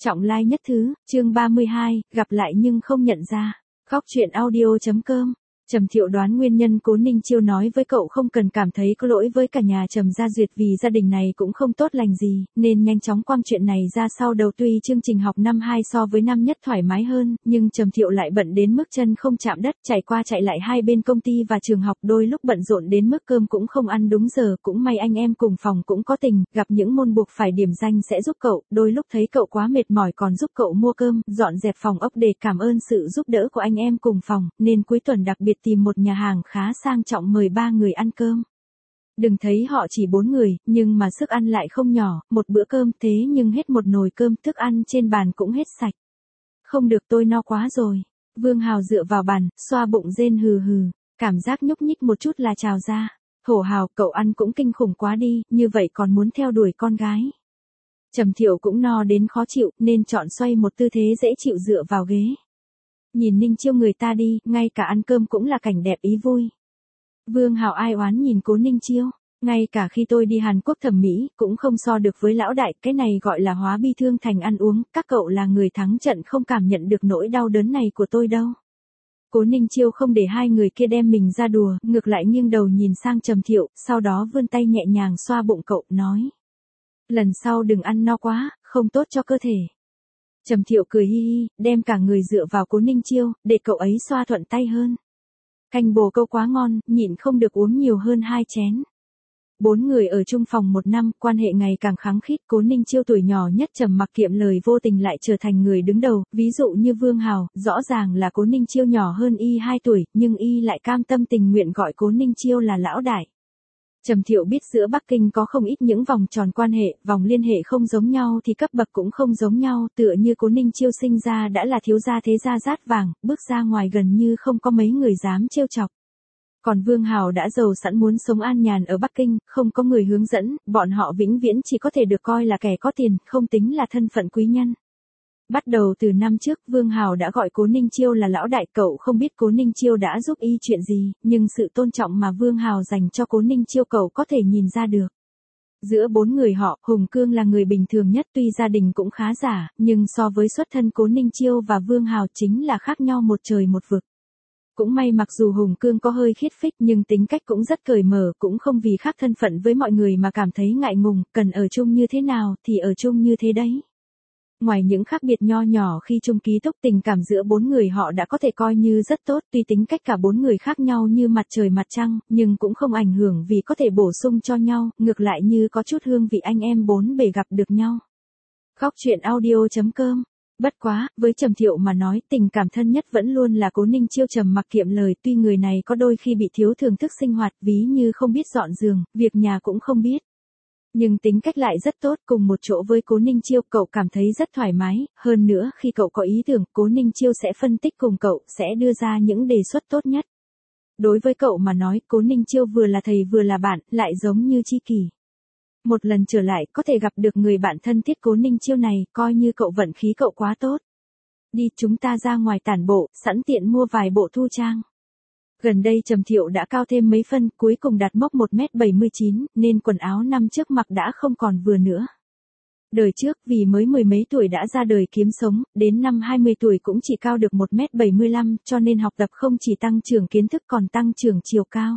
Trọng lai nhất thứ, chương 32, gặp lại nhưng không nhận ra. Góc truyện audio.com. Trầm Thiệu đoán nguyên nhân Cố Ninh Chiêu nói với cậu không cần cảm thấy có lỗi với cả nhà Trầm Gia Duyệt vì gia đình này cũng không tốt lành gì, nên nhanh chóng quăng chuyện này ra sau đầu. Tuy chương trình học năm 2 so với năm nhất thoải mái hơn, nhưng Trầm Thiệu lại bận đến mức chân không chạm đất, chạy qua chạy lại hai bên công ty và trường học, đôi lúc bận rộn đến mức cơm cũng không ăn đúng giờ. Cũng may anh em cùng phòng cũng có tình, gặp những môn buộc phải điểm danh sẽ giúp cậu, đôi lúc thấy cậu quá mệt mỏi còn giúp cậu mua cơm, dọn dẹp phòng ốc để cảm ơn sự giúp đỡ của anh em cùng phòng, nên cuối tuần đặc biệt tìm một nhà hàng khá sang trọng mời 3 người ăn cơm. Đừng thấy họ chỉ 4 người, nhưng mà sức ăn lại không nhỏ, một bữa cơm thế nhưng hết một nồi cơm, thức ăn trên bàn cũng hết sạch. Không được, tôi no quá rồi. Vương Hào dựa vào bàn, xoa bụng rên hừ hừ, cảm giác nhúc nhích một chút là trào ra. Hổ Hào, cậu ăn cũng kinh khủng quá đi, như vậy còn muốn theo đuổi con gái. Trầm Thiệu cũng no đến khó chịu, nên chọn xoay một tư thế dễ chịu dựa vào ghế. Nhìn Ninh Chiêu người ta đi, ngay cả ăn cơm cũng là cảnh đẹp ý vui. Vương Hào ai oán nhìn Cố Ninh Chiêu, ngay cả khi tôi đi Hàn Quốc thẩm mỹ, cũng không so được với lão đại, cái này gọi là hóa bi thương thành ăn uống, các cậu là người thắng trận không cảm nhận được nỗi đau đớn này của tôi đâu. Cố Ninh Chiêu không để hai người kia đem mình ra đùa, ngược lại nghiêng đầu nhìn sang Trầm Thiệu, sau đó vươn tay nhẹ nhàng xoa bụng cậu, nói. Lần sau đừng ăn no quá, không tốt cho cơ thể. Trầm Thiệu cười hi hi, đem cả người dựa vào Cố Ninh Chiêu, để cậu ấy xoa thuận tay hơn. Canh bồ câu quá ngon, nhịn không được uống nhiều hơn 2 chén. 4 người ở chung phòng 1 năm, quan hệ ngày càng khăng khít. Cố Ninh Chiêu tuổi nhỏ nhất trầm mặc kiệm lời, vô tình lại trở thành người đứng đầu, ví dụ như Vương Hào, rõ ràng là Cố Ninh Chiêu nhỏ hơn y 2 tuổi, nhưng y lại cam tâm tình nguyện gọi Cố Ninh Chiêu là lão đại. Trầm Thiệu biết giữa Bắc Kinh có không ít những vòng tròn quan hệ, vòng liên hệ không giống nhau thì cấp bậc cũng không giống nhau, tựa như Cố Ninh Chiêu sinh ra đã là thiếu gia thế gia rát vàng, bước ra ngoài gần như không có mấy người dám trêu chọc. Còn Vương Hào đã giàu sẵn muốn sống an nhàn ở Bắc Kinh, không có người hướng dẫn, bọn họ vĩnh viễn chỉ có thể được coi là kẻ có tiền, không tính là thân phận quý nhân. Bắt đầu từ năm trước, Vương Hào đã gọi Cố Ninh Chiêu là lão đại, cậu không biết Cố Ninh Chiêu đã giúp y chuyện gì, nhưng sự tôn trọng mà Vương Hào dành cho Cố Ninh Chiêu cậu có thể nhìn ra được. Giữa 4 người họ, Hùng Cương là người bình thường nhất, tuy gia đình cũng khá giả, nhưng so với xuất thân Cố Ninh Chiêu và Vương Hào chính là khác nhau một trời một vực. Cũng may mặc dù Hùng Cương có hơi khiết phích nhưng tính cách cũng rất cởi mở, cũng không vì khác thân phận với mọi người mà cảm thấy ngại ngùng, cần ở chung như thế nào thì ở chung như thế đấy. Ngoài những khác biệt nho nhỏ khi chung ký túc, tình cảm giữa 4 người họ đã có thể coi như rất tốt, tuy tính cách cả 4 người khác nhau như mặt trời mặt trăng, nhưng cũng không ảnh hưởng vì có thể bổ sung cho nhau, ngược lại như có chút hương vị anh em 4 bề gặp được nhau. Góc truyện audio.com. Bất quá, với Trầm Thiệu mà nói, tình cảm thân nhất vẫn luôn là Cố Ninh Chiêu. Trầm mặc kiệm lời, tuy người này có đôi khi bị thiếu thưởng thức sinh hoạt, ví như không biết dọn giường, việc nhà cũng không biết. Nhưng tính cách lại rất tốt, cùng một chỗ với Cố Ninh Chiêu cậu cảm thấy rất thoải mái, hơn nữa khi cậu có ý tưởng, Cố Ninh Chiêu sẽ phân tích cùng cậu, sẽ đưa ra những đề xuất tốt nhất. Đối với cậu mà nói, Cố Ninh Chiêu vừa là thầy vừa là bạn, lại giống như tri kỷ. Một lần trở lại, có thể gặp được người bạn thân thiết Cố Ninh Chiêu này, coi như cậu vận khí cậu quá tốt. Đi, chúng ta ra ngoài tản bộ, sẵn tiện mua vài bộ thu trang. Gần đây Trầm Thiệu đã cao thêm mấy phân, cuối cùng đạt mốc 1m79, nên quần áo năm trước mặc đã không còn vừa nữa. Đời trước vì mới 10 mấy tuổi đã ra đời kiếm sống, đến năm 20 tuổi cũng chỉ cao được 1m75, cho nên học tập không chỉ tăng trưởng kiến thức còn tăng trưởng chiều cao.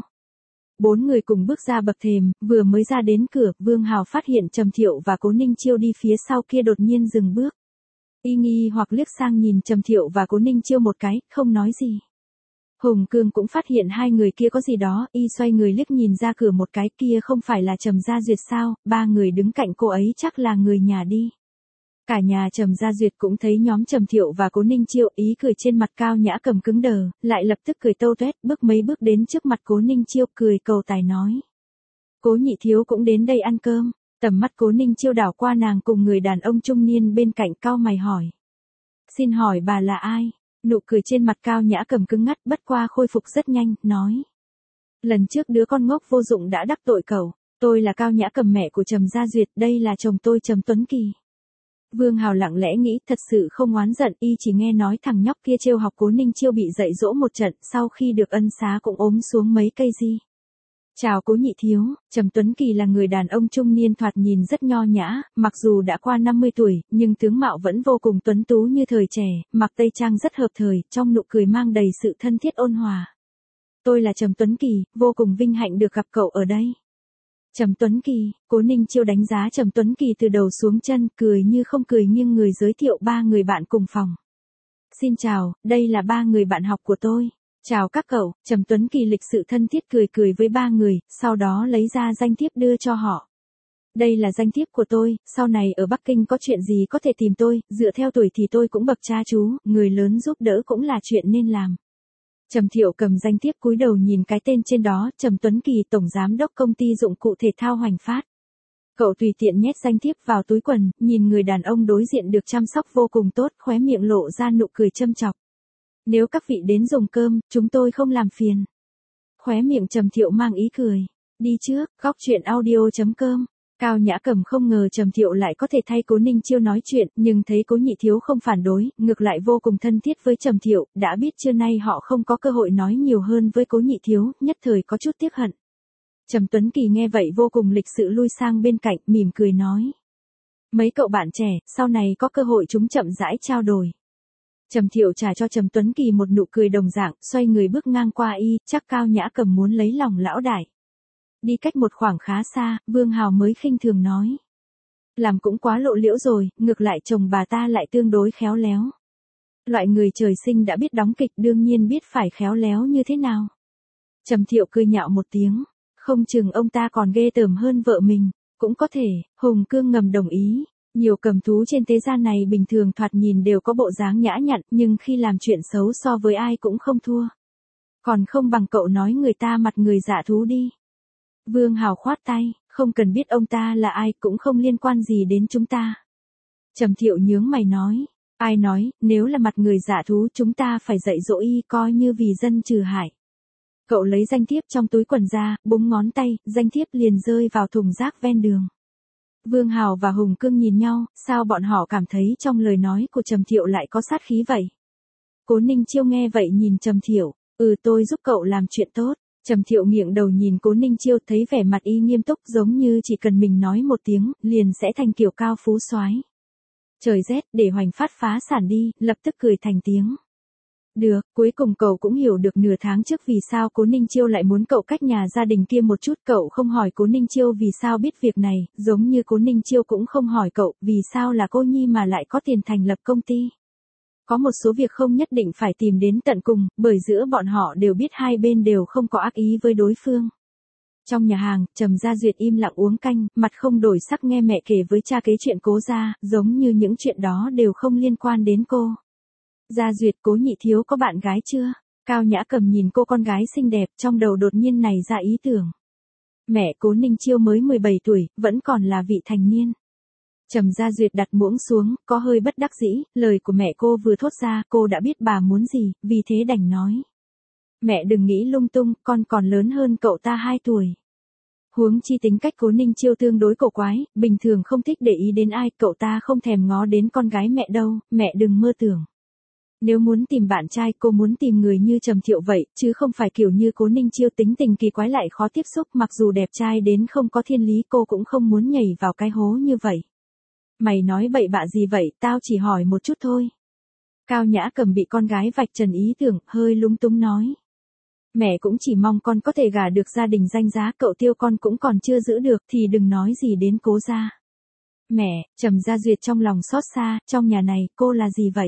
4 người cùng bước ra bậc thềm, vừa mới ra đến cửa, Vương Hào phát hiện Trầm Thiệu và Cố Ninh Chiêu đi phía sau kia đột nhiên dừng bước. Y nghi hoặc liếc sang nhìn Trầm Thiệu và Cố Ninh Chiêu một cái, không nói gì. Hùng Cương cũng phát hiện hai người kia có gì đó, y xoay người liếc nhìn ra cửa một cái, kia không phải là Trầm Gia Duyệt sao, 3 người đứng cạnh cô ấy chắc là người nhà đi. Cả nhà Trầm Gia Duyệt cũng thấy nhóm Trầm Thiệu và Cố Ninh Chiêu, ý cười trên mặt Cao Nhã Cầm cứng đờ, lại lập tức cười tâu tuét, bước mấy bước đến trước mặt Cố Ninh Chiêu, cười cầu tài nói. Cố nhị thiếu cũng đến đây ăn cơm. Tầm mắt Cố Ninh Chiêu đảo qua nàng cùng người đàn ông trung niên bên cạnh, cau mày hỏi. Xin hỏi bà là ai? Nụ cười trên mặt Cao Nhã Cầm cứng ngắt, bất qua khôi phục rất nhanh, nói. Lần trước đứa con ngốc vô dụng đã đắc tội cậu, tôi là Cao Nhã Cầm, mẹ của Trầm Gia Duyệt, đây là chồng tôi Trầm Tuấn Kỳ. Vương Hào lặng lẽ nghĩ, thật sự không oán giận, y chỉ nghe nói thằng nhóc kia trêu học Cố Ninh Chiêu bị dạy dỗ một trận, sau khi được ân xá cũng ốm xuống mấy cây di. Chào Cố Nhị Thiếu, Trầm Tuấn Kỳ là người đàn ông trung niên thoạt nhìn rất nho nhã, mặc dù đã qua 50 tuổi, nhưng tướng mạo vẫn vô cùng tuấn tú như thời trẻ, mặc tây trang rất hợp thời, trong nụ cười mang đầy sự thân thiết ôn hòa. Tôi là Trầm Tuấn Kỳ, vô cùng vinh hạnh được gặp cậu ở đây. Trầm Tuấn Kỳ, Cố Ninh Chiêu đánh giá Trầm Tuấn Kỳ từ đầu xuống chân, cười như không cười nghiêng người giới thiệu 3 người bạn cùng phòng. Xin chào, đây là 3 người bạn học của tôi. Chào các cậu, Trầm Tuấn Kỳ lịch sự thân thiết cười với 3 người, sau đó lấy ra danh thiếp đưa cho họ. Đây là danh thiếp của tôi, sau này ở Bắc Kinh có chuyện gì có thể tìm tôi, dựa theo tuổi thì tôi cũng bậc cha chú, người lớn giúp đỡ cũng là chuyện nên làm. Trầm Thiệu cầm danh thiếp cúi đầu nhìn cái tên trên đó, Trầm Tuấn Kỳ tổng giám đốc công ty dụng cụ thể thao Hoành Phát. Cậu tùy tiện nhét danh thiếp vào túi quần, nhìn người đàn ông đối diện được chăm sóc vô cùng tốt, khóe miệng lộ ra nụ cười châm chọc. Nếu các vị đến dùng cơm, chúng tôi không làm phiền. Khóe miệng Trầm Thiệu mang ý cười. Đi trước, góc chuyện audio.com. Cao Nhã Cầm không ngờ Trầm Thiệu lại có thể thay Cố Ninh Chiêu nói chuyện, nhưng thấy Cố Nhị Thiếu không phản đối, ngược lại vô cùng thân thiết với Trầm Thiệu, đã biết trưa nay họ không có cơ hội nói nhiều hơn với Cố Nhị Thiếu, nhất thời có chút tiếc hận. Trầm Tuấn Kỳ nghe vậy vô cùng lịch sự lui sang bên cạnh, mỉm cười nói. Mấy cậu bạn trẻ, sau này có cơ hội chúng chậm rãi trao đổi. Trầm Thiệu trả cho Trầm Tuấn Kỳ một nụ cười đồng dạng, xoay người bước ngang qua y, chắc Cao Nhã Cầm muốn lấy lòng lão đại. Đi cách một khoảng khá xa, Vương Hào mới khinh thường nói. Làm cũng quá lộ liễu rồi, ngược lại chồng bà ta lại tương đối khéo léo. Loại người trời sinh đã biết đóng kịch đương nhiên biết phải khéo léo như thế nào. Trầm Thiệu cười nhạo một tiếng, không chừng ông ta còn ghê tởm hơn vợ mình, cũng có thể, Hùng Cương ngầm đồng ý. Nhiều cầm thú trên thế gian này bình thường thoạt nhìn đều có bộ dáng nhã nhặn, nhưng khi làm chuyện xấu so với ai cũng không thua. Còn không bằng cậu nói người ta mặt người dạ thú đi. Vương Hào khoát tay, không cần biết ông ta là ai cũng không liên quan gì đến chúng ta. Trầm Thiệu nhướng mày nói, ai nói, nếu là mặt người dạ thú chúng ta phải dạy dỗ y coi như vì dân trừ hại. Cậu lấy danh thiếp trong túi quần ra, búng ngón tay, danh thiếp liền rơi vào thùng rác ven đường. Vương Hào và Hùng Cương nhìn nhau, sao bọn họ cảm thấy trong lời nói của Trầm Thiệu lại có sát khí vậy? Cố Ninh Chiêu nghe vậy nhìn Trầm Thiệu, tôi giúp cậu làm chuyện tốt. Trầm Thiệu nghiêng đầu nhìn Cố Ninh Chiêu thấy vẻ mặt y nghiêm túc giống như chỉ cần mình nói một tiếng, liền sẽ thành kiểu cao phú soái. Trời rét, để Hoành Phát phá sản đi, lập tức cười thành tiếng. Được, cuối cùng cậu cũng hiểu được nửa tháng trước vì sao Cố Ninh Chiêu lại muốn cậu cách nhà gia đình kia một chút. Cậu không hỏi Cố Ninh Chiêu vì sao biết việc này, giống như Cố Ninh Chiêu cũng không hỏi cậu vì sao là cô nhi mà lại có tiền thành lập công ty. Có một số việc không nhất định phải tìm đến tận cùng, bởi giữa bọn họ đều biết hai bên đều không có ác ý với đối phương. Trong nhà hàng, Trầm Gia Duyệt im lặng uống canh, mặt không đổi sắc nghe mẹ kể với cha kế chuyện Cố gia, giống như những chuyện đó đều không liên quan đến cô. Gia Duyệt, Cố Nhị Thiếu có bạn gái chưa? Cao Nhã Cầm nhìn cô con gái xinh đẹp, trong đầu đột nhiên nảy ra ý tưởng. Mẹ Cố Ninh Chiêu mới 17 tuổi, vẫn còn là vị thành niên. Trầm Gia Duyệt đặt muỗng xuống, có hơi bất đắc dĩ, lời của mẹ cô vừa thốt ra, cô đã biết bà muốn gì, vì thế đành nói. Mẹ đừng nghĩ lung tung, con còn lớn hơn cậu ta 2 tuổi. Huống chi tính cách Cố Ninh Chiêu tương đối cổ quái, bình thường không thích để ý đến ai, cậu ta không thèm ngó đến con gái mẹ đâu, mẹ đừng mơ tưởng. Nếu muốn tìm bạn trai cô muốn tìm người như Trầm Thiệu vậy, chứ không phải kiểu như Cố Ninh Chiêu tính tình kỳ quái lại khó tiếp xúc, mặc dù đẹp trai đến không có thiên lý cô cũng không muốn nhảy vào cái hố như vậy. Mày nói bậy bạ gì vậy, tao chỉ hỏi một chút thôi. Cao Nhã Cầm bị con gái vạch trần ý tưởng, hơi lúng túng nói. Mẹ cũng chỉ mong con có thể gả được gia đình danh giá, cậu Tiêu con cũng còn chưa giữ được thì đừng nói gì đến Cố gia. Mẹ, Trầm Gia Duyệt trong lòng xót xa, trong nhà này cô là gì vậy?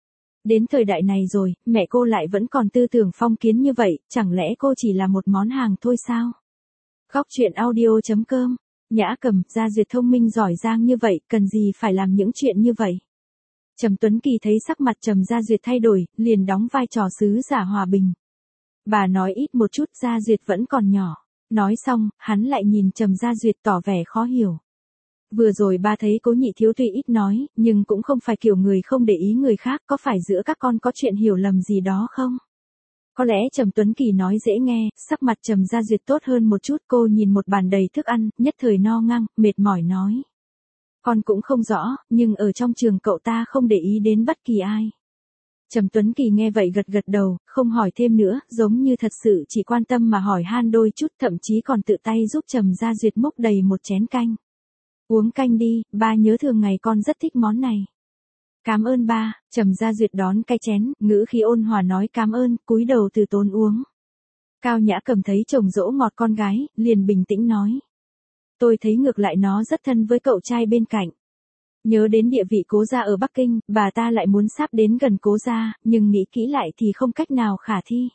Đến thời đại này rồi, mẹ cô lại vẫn còn tư tưởng phong kiến như vậy, chẳng lẽ cô chỉ là một món hàng thôi sao? Góc chuyện audio.com. Nhã Cầm, Gia Duyệt thông minh giỏi giang như vậy, cần gì phải làm những chuyện như vậy? Trầm Tuấn Kỳ thấy sắc mặt Trầm Gia Duyệt thay đổi, liền đóng vai trò sứ giả hòa bình. Bà nói ít một chút, Gia Duyệt vẫn còn nhỏ. Nói xong, hắn lại nhìn Trầm Gia Duyệt tỏ vẻ khó hiểu. Vừa rồi ba thấy Cố Nhị Thiếu tuy ít nói, nhưng cũng không phải kiểu người không để ý người khác, có phải giữa các con có chuyện hiểu lầm gì đó không? Có lẽ Trầm Tuấn Kỳ nói dễ nghe, sắc mặt Trầm Gia Duyệt tốt hơn một chút, cô nhìn một bàn đầy thức ăn, nhất thời no ngang, mệt mỏi nói. Con cũng không rõ, nhưng ở trong trường cậu ta không để ý đến bất kỳ ai. Trầm Tuấn Kỳ nghe vậy gật gật đầu, không hỏi thêm nữa, giống như thật sự chỉ quan tâm mà hỏi han đôi chút, thậm chí còn tự tay giúp Trầm Gia Duyệt múc đầy một chén canh. Uống canh đi, ba nhớ thường ngày con rất thích món này. Cảm ơn ba. Trầm Gia Duyệt đón cái chén, ngữ khí ôn hòa nói cảm ơn, cúi đầu từ tốn uống. Cao Nhã Cầm thấy chồng dỗ ngọt con gái, liền bình tĩnh nói. Tôi thấy ngược lại nó rất thân với cậu trai bên cạnh. Nhớ đến địa vị Cố gia ở Bắc Kinh, bà ta lại muốn sắp đến gần Cố gia, nhưng nghĩ kỹ lại thì không cách nào khả thi.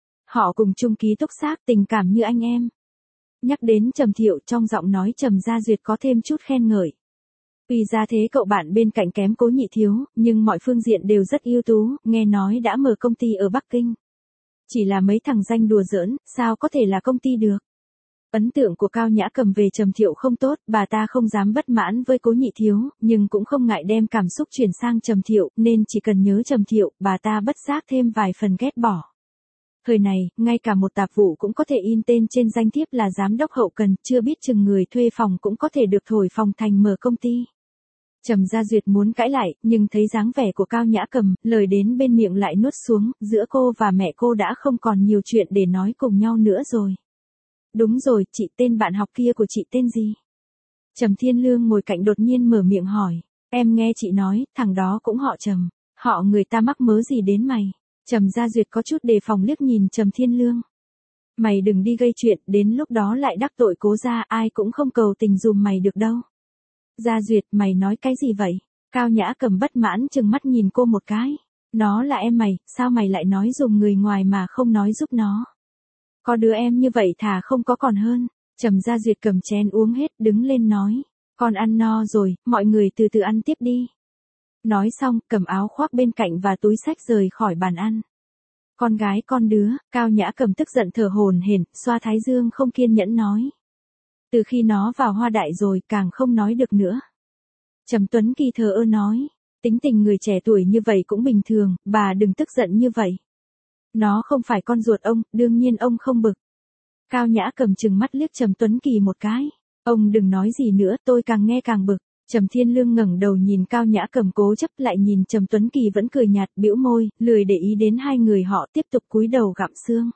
Họ cùng chung ký túc xác, tình cảm như anh em. Nhắc đến Trầm Thiệu, trong giọng nói Trầm Gia Duyệt có thêm chút khen ngợi. Vì ra thế cậu bạn bên cạnh kém Cố Nhị Thiếu, nhưng mọi phương diện đều rất ưu tú, nghe nói đã mở công ty ở Bắc Kinh. Chỉ là mấy thằng danh đùa giỡn, sao có thể là công ty được. Ấn tượng của Cao Nhã Cầm về Trầm Thiệu không tốt, bà ta không dám bất mãn với Cố Nhị Thiếu, nhưng cũng không ngại đem cảm xúc chuyển sang Trầm Thiệu, nên chỉ cần nhớ Trầm Thiệu, bà ta bất giác thêm vài phần ghét bỏ. Thời này, ngay cả một tạp vụ cũng có thể in tên trên danh thiếp là giám đốc hậu cần, chưa biết chừng người thuê phòng cũng có thể được thổi phòng thành mở công ty. Trầm Gia Duyệt muốn cãi lại, nhưng thấy dáng vẻ của Cao Nhã Cầm, lời đến bên miệng lại nuốt xuống, giữa cô và mẹ cô đã không còn nhiều chuyện để nói cùng nhau nữa rồi. Đúng rồi, chị, tên bạn học kia của chị tên gì? Trầm Thiên Lương ngồi cạnh đột nhiên mở miệng hỏi. Em nghe chị nói, thằng đó cũng họ Trầm. Họ người ta mắc mớ gì đến mày? Trầm Gia Duyệt có chút đề phòng liếc nhìn Trầm Thiên Lương. Mày đừng đi gây chuyện, đến lúc đó lại đắc tội Cố gia, ai cũng không cầu tình dùm mày được đâu. Gia Duyệt, mày nói cái gì vậy? Cao Nhã Cầm bất mãn chừng mắt nhìn cô một cái. Nó là em mày, sao mày lại nói dùm người ngoài mà không nói giúp nó? Có đứa em như vậy thà không có còn hơn. Trầm Gia Duyệt cầm chén uống hết, đứng lên nói. Con ăn no rồi, mọi người từ từ ăn tiếp đi. Nói xong, cầm áo khoác bên cạnh và túi xách rời khỏi bàn ăn. Con gái con đứa, Cao Nhã Cầm tức giận thở hổn hển, xoa thái dương không kiên nhẫn nói. Từ khi nó vào Hoa Đại rồi, càng không nói được nữa. Trầm Tuấn Kỳ thờ ơ nói. Tính tình người trẻ tuổi như vậy cũng bình thường, bà đừng tức giận như vậy. Nó không phải con ruột ông, đương nhiên ông không bực. Cao Nhã Cầm chừng mắt liếc Trầm Tuấn Kỳ một cái. Ông đừng nói gì nữa, tôi càng nghe càng bực. Trầm Thiên Lương ngẩng đầu nhìn Cao Nhã Cầm cố chấp, lại nhìn Trầm Tuấn Kỳ vẫn cười nhạt, bĩu môi, lười để ý đến hai người họ, tiếp tục cúi đầu gặm xương.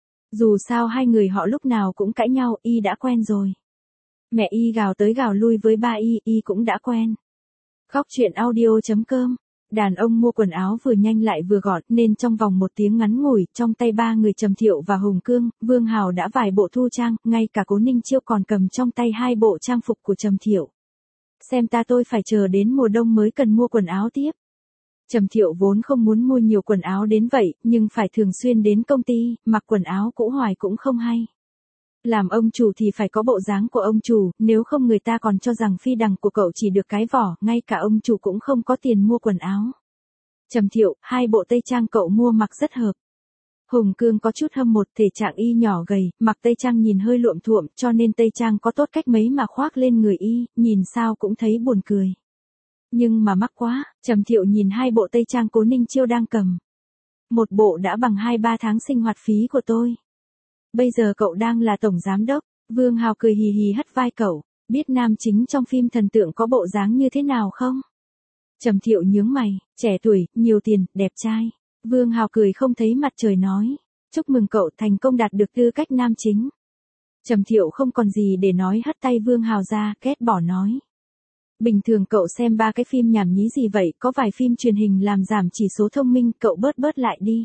Dù sao hai người họ lúc nào cũng cãi nhau, y đã quen rồi. Mẹ y gào tới gào lui với ba y cũng đã quen. Khóc chuyện audio.com. Đàn ông mua quần áo vừa nhanh lại vừa gọn, nên trong vòng một tiếng ngắn ngủi, trong tay ba người Trầm Thiệu và Hùng Cương, Vương Hào đã vài bộ thu trang, ngay cả Cố Ninh Chiêu còn cầm trong tay hai bộ trang phục của Trầm Thiệu. Xem ta tôi phải chờ đến mùa đông mới cần mua quần áo tiếp. Trầm Thiệu vốn không muốn mua nhiều quần áo đến vậy, nhưng phải thường xuyên đến công ty, mặc quần áo cũ hoài cũng không hay. Làm ông chủ thì phải có bộ dáng của ông chủ, nếu không người ta còn cho rằng phi đằng của cậu chỉ được cái vỏ, ngay cả ông chủ cũng không có tiền mua quần áo. Trầm Thiệu, hai bộ tây trang cậu mua mặc rất hợp. Hùng Cương có chút hâm mộ, thể trạng y nhỏ gầy, mặc tây trang nhìn hơi luộm thuộm, cho nên tây trang có tốt cách mấy mà khoác lên người y, nhìn sao cũng thấy buồn cười. Nhưng mà mắc quá, Trầm Thiệu nhìn hai bộ tây trang Cố Ninh Chiêu đang cầm. Một bộ đã bằng 2-3 tháng sinh hoạt phí của tôi. Bây giờ cậu đang là tổng giám đốc. Vương Hào cười hì hì hất vai cậu. Biết nam chính trong phim thần tượng có bộ dáng như thế nào không? Trầm Thiệu nhướng mày, trẻ tuổi, nhiều tiền, đẹp trai. Vương Hào cười không thấy mặt trời nói. Chúc mừng cậu thành công đạt được tư cách nam chính. Trầm Thiệu không còn gì để nói, hất tay Vương Hào ra, ghét bỏ nói. Bình thường cậu xem 3 cái phim nhảm nhí gì vậy, có vài phim truyền hình làm giảm chỉ số thông minh, cậu bớt lại đi.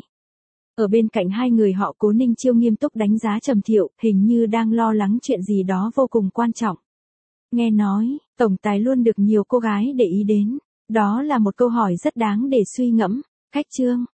Ở bên cạnh hai người họ, Cố Ninh Chiêu nghiêm túc đánh giá Trầm Thiệu, hình như đang lo lắng chuyện gì đó vô cùng quan trọng. Nghe nói, tổng tài luôn được nhiều cô gái để ý đến. Đó là một câu hỏi rất đáng để suy ngẫm. Khách trương.